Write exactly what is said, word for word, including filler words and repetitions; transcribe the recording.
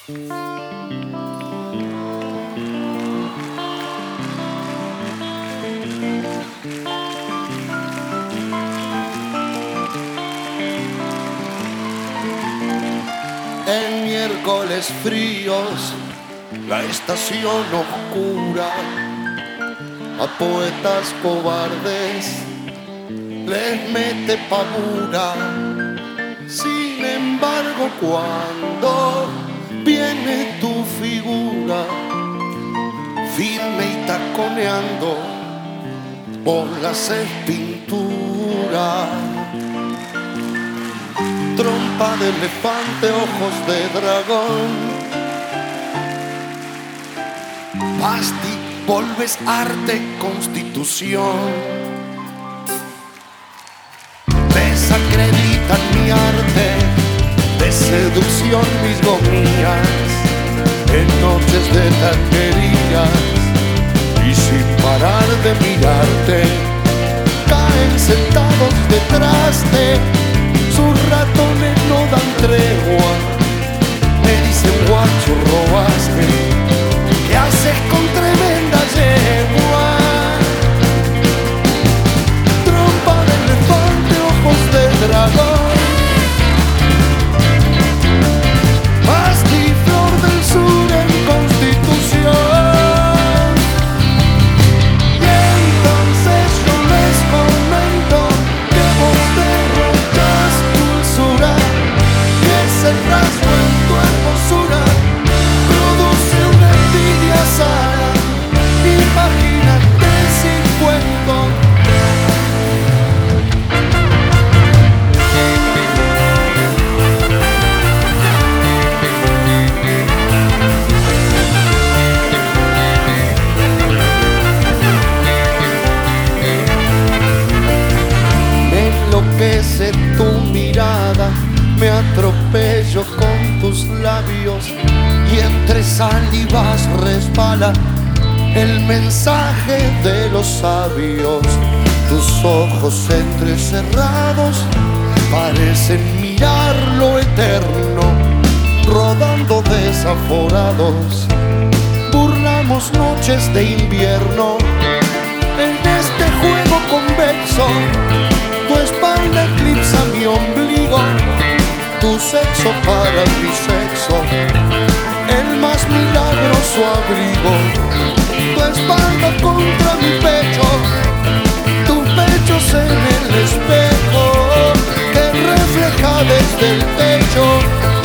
En miércoles fríos, la estación oscura, a poetas cobardes les mete pavura. Sin embargo, cuando viene tu figura, firme y taconeando por las pinturas, trompa de elefante, ojos de dragón, Basti, volves arte, constitución. Desacreditan mi arte de seducción, mis gomías en noches de tanquerías, y sin parar de mirarte caen sentados detrás de sus ratones, no dan tregua. Me dicen: guacho, robaste, ¿qué haces con tremenda yegua? Trompa de elefante, ojos de dragón, Basti, flor del sur en Constitución. Y entonces yo les comento que vos derrochas dulzura, y ese rasgo en tu hermosura produce una envidia sana. Imagínate si cuento enloquece tu mirada, me atropello con tus labios, y entre salivas resbala el mensaje de los sabios. Tus ojos entrecerrados parecen mirar lo eterno, rodando desaforados, burlamos noches de invierno. En este juego convexo, tu espalda eclipsa mi ombligo, tu sexo para mi sexo, el más milagroso abrigo. Tu espalda contra mi pecho, tus pechos en el espejo que refleja desde el techo